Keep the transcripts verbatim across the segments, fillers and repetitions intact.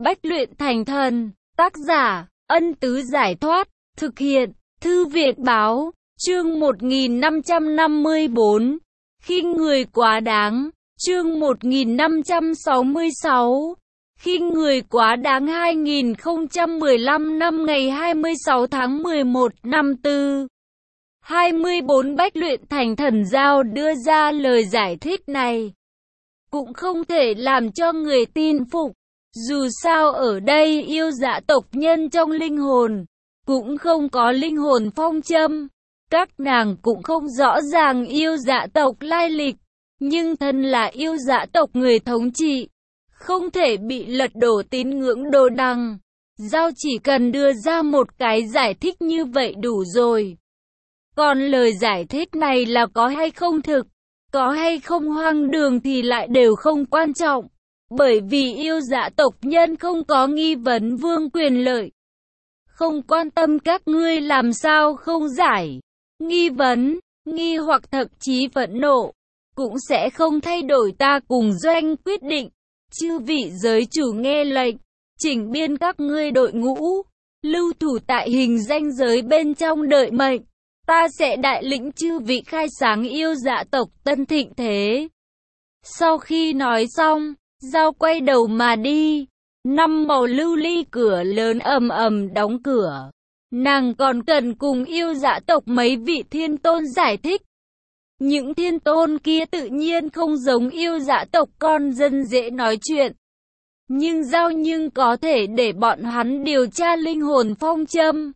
Bách luyện thành thần. Tác giả, Ân Tứ Giải Thoát. Thực hiện, Thư viện Báo. Chương một nghìn năm trăm năm mươi tư. Khinh người quá đáng. Chương một nghìn năm trăm sáu mươi sáu. Khinh người quá đáng. Hai nghìn không trăm mười lăm năm ngày hai mươi sáu tháng mười một năm tư. hai mươi tư Bách luyện thành thần giao đưa ra lời giải thích này. Cũng không thể làm cho người tin phục. Dù sao ở đây yêu dạ tộc nhân trong linh hồn, cũng không có linh hồn phong châm. Các nàng cũng không rõ ràng yêu dạ tộc lai lịch. Nhưng thân là yêu dạ tộc người thống trị, không thể bị lật đổ tín ngưỡng đồ đằng. Giao chỉ cần đưa ra một cái giải thích như vậy đủ rồi. Còn lời giải thích này là có hay không thực, có hay không hoang đường thì lại đều không quan trọng. Bởi vì yêu dạ tộc nhân không có nghi vấn vương quyền lợi. Không quan tâm các ngươi làm sao không giải. Nghi vấn, nghi hoặc thậm chí phẫn nộ, cũng sẽ không thay đổi ta cùng doanh quyết định. Chư vị giới chủ nghe lệnh, chỉnh biên các ngươi đội ngũ, lưu thủ tại hình danh giới bên trong đợi mệnh. Ta sẽ đại lĩnh chư vị khai sáng yêu dạ tộc tân thịnh thế. Sau khi nói xong, Giao quay đầu mà đi. Năm màu lưu ly cửa lớn ầm ầm đóng cửa. Nàng còn cần cùng yêu dạ tộc mấy vị thiên tôn giải thích. Những thiên tôn kia tự nhiên không giống yêu dạ tộc con dân dễ nói chuyện. Nhưng Giao nhưng có thể để bọn hắn điều tra linh hồn phong châm.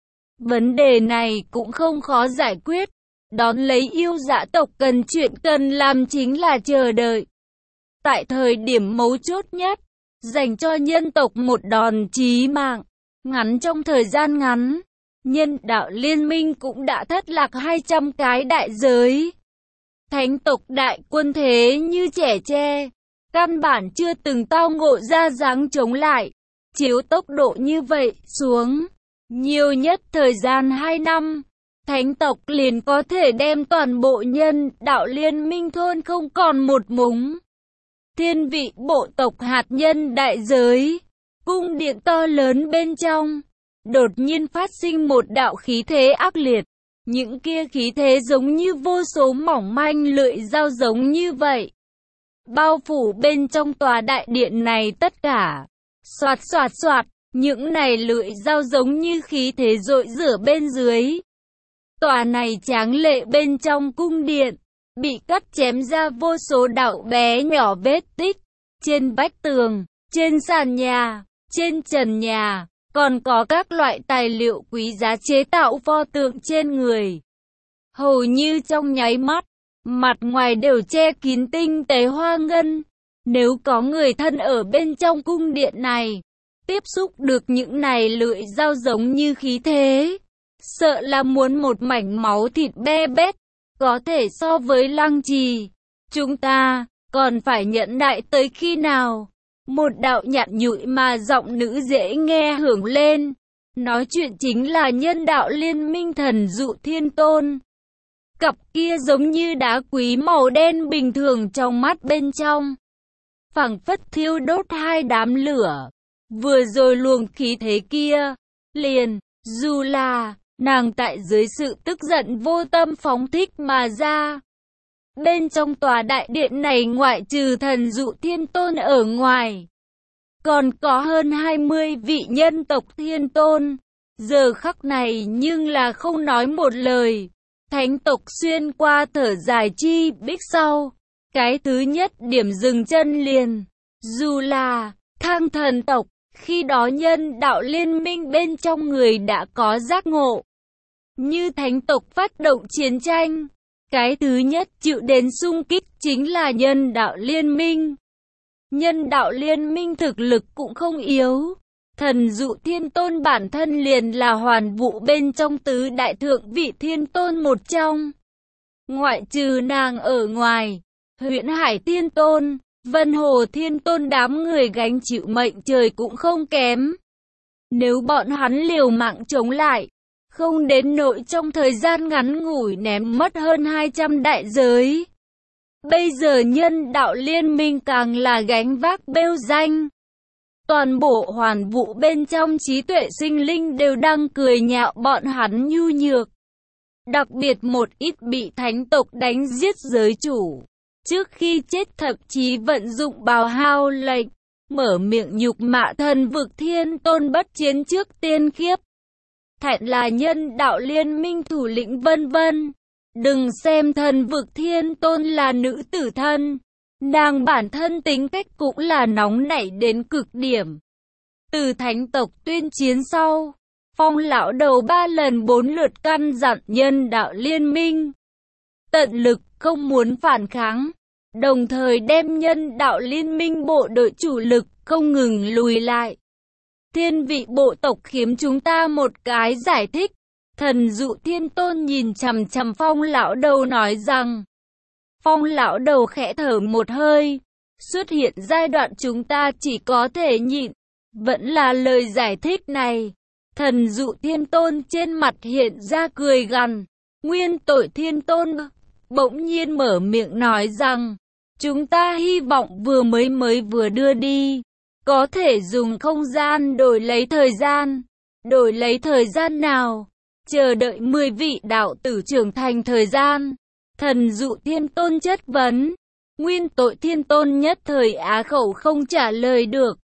Vấn đề này cũng không khó giải quyết. Đón lấy yêu dạ tộc cần chuyện cần làm chính là chờ đợi. Tại thời điểm mấu chốt nhất, dành cho nhân tộc một đòn chí mạng. Ngắn trong thời gian ngắn, nhân đạo liên minh cũng đã thất lạc hai trăm cái đại giới. Thánh tộc đại quân thế như trẻ tre, căn bản chưa từng tao ngộ ra dáng chống lại. Chiếu tốc độ như vậy xuống, nhiều nhất thời gian hai năm, thánh tộc liền có thể đem toàn bộ nhân đạo liên minh thôn không còn một mống. Thiên vị bộ tộc hạt nhân đại giới, cung điện to lớn bên trong, đột nhiên phát sinh một đạo khí thế ác liệt. Những kia khí thế giống như vô số mỏng manh lưỡi dao giống như vậy. Bao phủ bên trong tòa đại điện này tất cả. Xoạt xoạt xoạt, những này lưỡi dao giống như khí thế rội rửa bên dưới. Tòa này tráng lệ bên trong cung điện, bị cắt chém ra vô số đạo bé nhỏ vết tích. Trên vách tường, trên sàn nhà, trên trần nhà, còn có các loại tài liệu quý giá chế tạo pho tượng trên người. Hầu như trong nháy mắt, mặt ngoài đều che kín tinh tế hoa ngân. Nếu có người thân ở bên trong cung điện này, tiếp xúc được những này lưỡi dao giống như khí thế, sợ là muốn một mảnh máu thịt be bét. Có thể so với Lăng Trì, chúng ta còn phải nhẫn nại tới khi nào? Một đạo nhạt nhụi mà giọng nữ dễ nghe hưởng lên. Nói chuyện chính là nhân đạo liên minh thần dụ thiên tôn. Cặp kia giống như đá quý màu đen bình thường trong mắt bên trong, phảng phất thiêu đốt hai đám lửa. Vừa rồi luồng khí thế kia, liền, dù là nàng tại dưới sự tức giận vô tâm phóng thích mà ra. Bên trong tòa đại điện này ngoại trừ thần dụ thiên tôn ở ngoài, còn có hơn hai mươi vị nhân tộc thiên tôn. Giờ khắc này nhưng là không nói một lời. Thánh tộc xuyên qua thở dài chi bích sau. Cái thứ nhất điểm dừng chân liền. Dù là Thang thần tộc, khi đó nhân đạo liên minh bên trong người đã có giác ngộ. Như thánh tộc phát động chiến tranh, cái thứ nhất chịu đến xung kích chính là nhân đạo liên minh. Nhân đạo liên minh thực lực cũng không yếu. Thần dụ thiên tôn bản thân liền là hoàn vũ bên trong tứ đại thượng vị thiên tôn một trong. Ngoại trừ nàng ở ngoài, Huyễn Hải thiên tôn, Vân Hồ thiên tôn đám người gánh chịu mệnh trời cũng không kém. Nếu bọn hắn liều mạng chống lại, không đến nỗi trong thời gian ngắn ngủi ném mất hơn hai trăm đại giới. Bây giờ nhân đạo liên minh càng là gánh vác bêu danh. toàn bộ hoàn vũ bên trong trí tuệ sinh linh đều đang cười nhạo bọn hắn nhu nhược. Đặc biệt một ít bị thánh tộc đánh giết giới chủ. Trước khi chết thậm chí vận dụng bào hao lệnh, mở miệng nhục mạ thần vực thiên tôn bất chiến trước tiên khiếp. Thẹn là nhân đạo liên minh thủ lĩnh vân vân. Đừng xem thần vực thiên tôn là nữ tử thân. Nàng bản thân tính cách cũng là nóng nảy đến cực điểm. Từ thánh tộc tuyên chiến sau, Phong lão đầu ba lần bốn lượt căn dặn nhân đạo liên minh tận lực không muốn phản kháng, đồng thời đem nhân đạo liên minh bộ đội chủ lực không ngừng lùi lại. Thiên vị bộ tộc khiếm chúng ta một cái giải thích. Thần dụ thiên tôn nhìn chằm chằm Phong lão đầu nói rằng. Phong lão đầu khẽ thở một hơi. Xuất hiện giai đoạn chúng ta chỉ có thể nhịn. Vẫn là lời giải thích này. Thần dụ thiên tôn trên mặt hiện ra cười gằn. Nguyên tội thiên tôn bỗng nhiên mở miệng nói rằng. Chúng ta hy vọng vừa mới mới vừa đưa đi. Có thể dùng không gian đổi lấy thời gian. Đổi lấy thời gian nào? Chờ đợi mười vị đạo tử trưởng thành thời gian. Thần dụ thiên tôn chất vấn. Nguyên tội thiên tôn nhất thời á khẩu không trả lời được.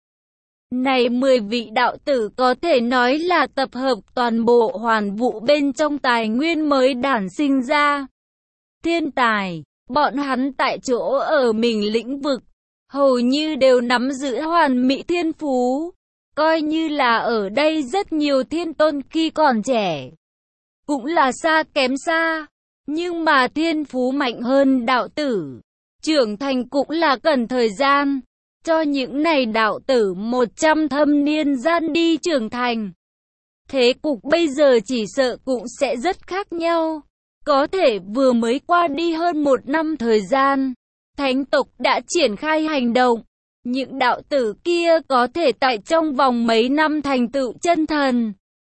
Này mười vị đạo tử có thể nói là tập hợp toàn bộ hoàn vũ bên trong tài nguyên mới đản sinh ra. Thiên tài, bọn hắn tại chỗ ở mình lĩnh vực, hầu như đều nắm giữ hoàn mỹ thiên phú. Coi như là ở đây rất nhiều thiên tôn khi còn trẻ. Cũng là xa kém xa. Nhưng mà thiên phú mạnh hơn đạo tử. Trưởng thành cũng là cần thời gian. Cho những này đạo tử một trăm thâm niên gian đi trưởng thành. Thế cục bây giờ chỉ sợ cũng sẽ rất khác nhau. Có thể vừa mới qua đi hơn một năm thời gian. Thánh tộc đã triển khai hành động. Những đạo tử kia có thể tại trong vòng mấy năm thành tựu chân thần.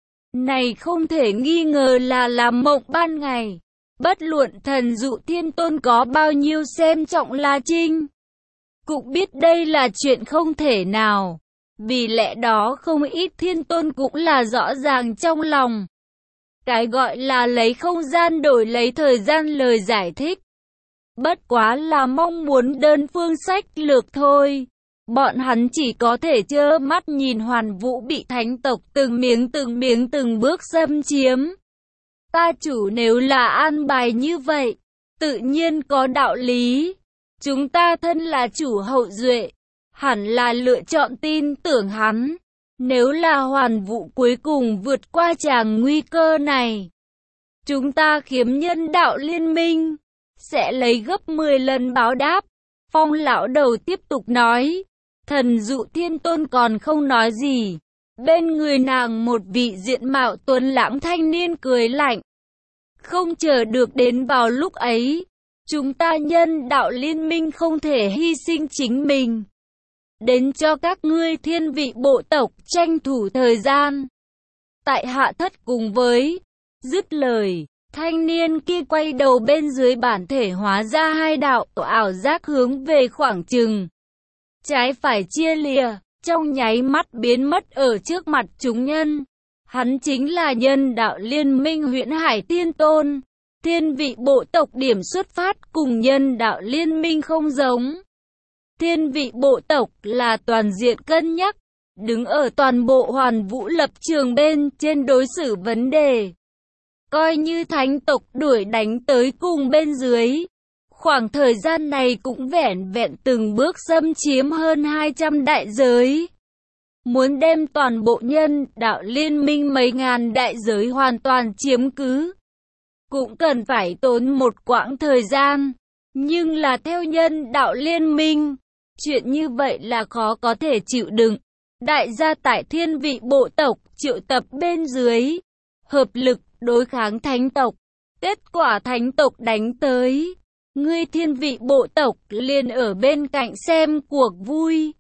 Này không thể nghi ngờ là làm mộng ban ngày. Bất luận thần dụ thiên tôn có bao nhiêu xem trọng La Trinh, cũng biết đây là chuyện không thể nào. Vì lẽ đó không ít thiên tôn cũng là rõ ràng trong lòng. Cái gọi là lấy không gian đổi lấy thời gian lời giải thích. Bất quá là mong muốn đơn phương sách lược thôi. Bọn hắn chỉ có thể trơ mắt nhìn hoàn vũ bị thánh tộc từng miếng từng miếng từng bước xâm chiếm. Ta chủ nếu là an bài như vậy, tự nhiên có đạo lý. Chúng ta thân là chủ hậu duệ, hẳn là lựa chọn tin tưởng hắn. Nếu là hoàn vũ cuối cùng vượt qua tràng nguy cơ này, chúng ta khiếm nhân đạo liên minh sẽ lấy gấp mười lần báo đáp. Phong lão đầu tiếp tục nói. Thần dụ thiên tôn còn không nói gì. Bên người nàng một vị diện mạo tuấn lãng thanh niên cười lạnh. Không chờ được đến vào lúc ấy, chúng ta nhân đạo liên minh không thể hy sinh chính mình. Đến cho các ngươi thiên vị bộ tộc tranh thủ thời gian. Tại hạ thất cùng với, dứt lời, thanh niên kia quay đầu bên dưới bản thể hóa ra hai đạo ảo giác hướng về khoảng chừng. Trái phải chia lìa, trong nháy mắt biến mất ở trước mặt chúng nhân. Hắn chính là nhân đạo liên minh Huyễn Hải Thiên Tôn. Thiên vị bộ tộc điểm xuất phát cùng nhân đạo liên minh không giống. Thiên vị bộ tộc là toàn diện cân nhắc, đứng ở toàn bộ hoàn vũ lập trường bên trên đối xử vấn đề. Coi như thánh tộc đuổi đánh tới cùng bên dưới. Khoảng thời gian này cũng vẻn vẹn từng bước xâm chiếm hơn hai trăm đại giới. Muốn đem toàn bộ nhân đạo liên minh mấy ngàn đại giới hoàn toàn chiếm cứ, cũng cần phải tốn một quãng thời gian. Nhưng là theo nhân đạo liên minh, chuyện như vậy là khó có thể chịu đựng. Đại gia tại thiên vị bộ tộc triệu tập bên dưới, hợp lực đối kháng thánh tộc. Kết quả thánh tộc đánh tới. Ngươi thiên vị bộ tộc liền ở bên cạnh xem cuộc vui.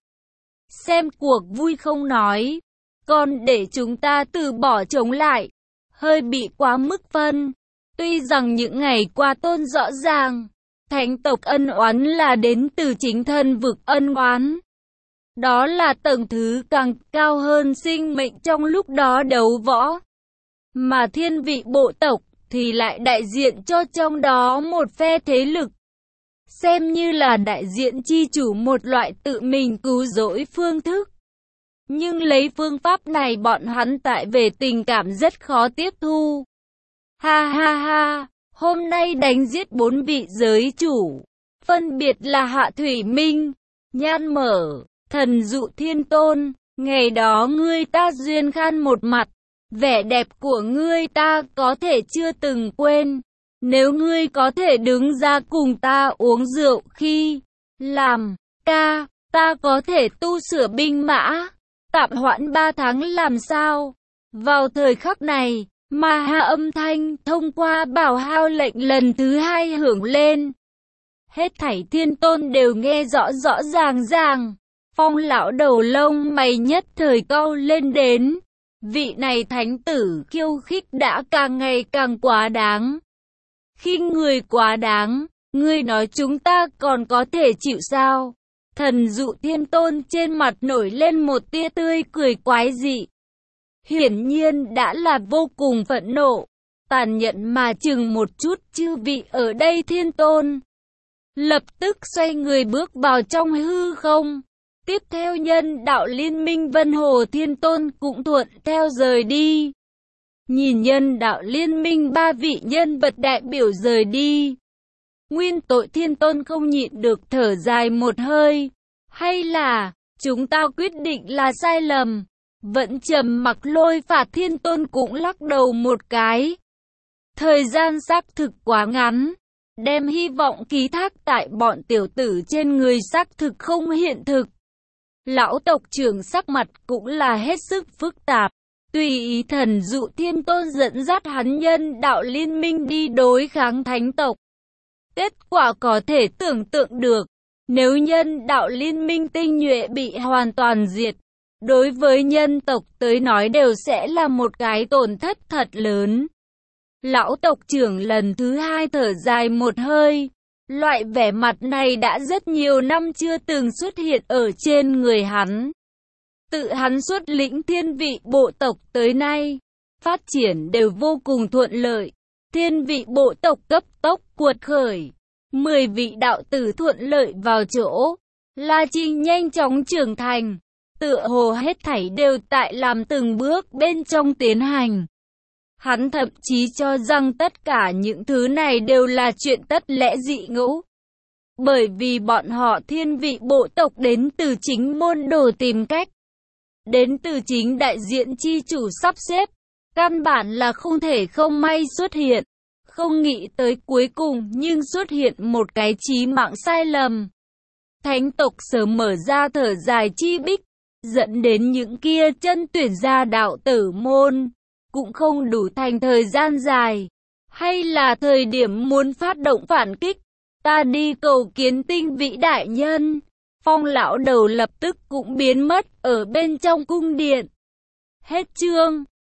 Xem cuộc vui không nói, còn để chúng ta từ bỏ chống lại, hơi bị quá mức phân. Tuy rằng những ngày qua tôn rõ ràng, thánh tộc ân oán là đến từ chính thân vực ân oán. Đó là tầng thứ càng cao hơn sinh mệnh trong lúc đó đấu võ. Mà thiên vị bộ tộc thì lại đại diện cho trong đó một phe thế lực. Xem như là đại diện chi chủ một loại tự mình cứu rỗi phương thức. Nhưng lấy phương pháp này bọn hắn tại về tình cảm rất khó tiếp thu. Ha ha ha, hôm nay đánh giết bốn vị giới chủ. Phân biệt là Hạ Thủy Minh, Nhan Mở, Thần Dụ Thiên Tôn. Ngày đó ngươi ta duyên khan một mặt. Vẻ đẹp của ngươi ta có thể chưa từng quên. Nếu ngươi có thể đứng ra cùng ta uống rượu khi làm ca, ta có thể tu sửa binh mã, tạm hoãn ba tháng làm sao? Vào thời khắc này, Ma Ha âm thanh thông qua bảo hao lệnh lần thứ hai hưởng lên. Hết thảy thiên tôn đều nghe rõ rõ ràng ràng. Phong lão đầu lông mày nhất thời cau lên đến. Vị này thánh tử khiêu khích đã càng ngày càng quá đáng. Khi người quá đáng, ngươi nói chúng ta còn có thể chịu sao? Thần Dụ Thiên Tôn trên mặt nổi lên một tia tươi cười quái dị. Hiển nhiên đã là vô cùng phẫn nộ, tàn nhẫn mà chừng một chút chư vị ở đây Thiên Tôn. Lập tức xoay người bước vào trong hư không. Tiếp theo nhân đạo liên minh Vân Hồ Thiên Tôn cũng thuận theo rời đi. Nhìn nhân đạo liên minh ba vị nhân vật đại biểu rời đi. Nguyên Tội Thiên Tôn không nhịn được thở dài một hơi. Hay là, chúng ta quyết định là sai lầm. Vẫn trầm mặc Lôi Phạt Thiên Tôn cũng lắc đầu một cái. Thời gian xác thực quá ngắn. Đem hy vọng ký thác tại bọn tiểu tử trên người xác thực không hiện thực. Lão tộc trưởng sắc mặt cũng là hết sức phức tạp. Tùy ý Thần Dụ Thiên Tôn dẫn dắt hắn nhân đạo liên minh đi đối kháng thánh tộc. Kết quả có thể tưởng tượng được. Nếu nhân đạo liên minh tinh nhuệ bị hoàn toàn diệt, đối với nhân tộc tới nói đều sẽ là một cái tổn thất thật lớn. Lão tộc trưởng lần thứ hai thở dài một hơi. Loại vẻ mặt này đã rất nhiều năm chưa từng xuất hiện ở trên người hắn. Tự hắn xuất lĩnh thiên vị bộ tộc tới nay, phát triển đều vô cùng thuận lợi. Thiên vị bộ tộc cấp tốc cuột khởi. Mười vị đạo tử thuận lợi vào chỗ. La Trinh nhanh chóng trưởng thành. Tựa hồ hết thảy đều tại làm từng bước bên trong tiến hành. Hắn thậm chí cho rằng tất cả những thứ này đều là chuyện tất lẽ dị ngẫu. Bởi vì bọn họ thiên vị bộ tộc đến từ chính môn đồ tìm cách. Đến từ chính đại diện chi chủ sắp xếp. Căn bản là không thể không may xuất hiện. Không nghĩ tới cuối cùng nhưng xuất hiện một cái chí mạng sai lầm. Thánh tộc sớm mở ra thở dài chi bích. Dẫn đến những kia chân tuyển ra đạo tử môn. Cũng không đủ thành thời gian dài. Hay là thời điểm muốn phát động phản kích. Ta đi cầu kiến tinh vị đại nhân. Phong lão đầu lập tức cũng biến mất ở bên trong cung điện. Hết chương.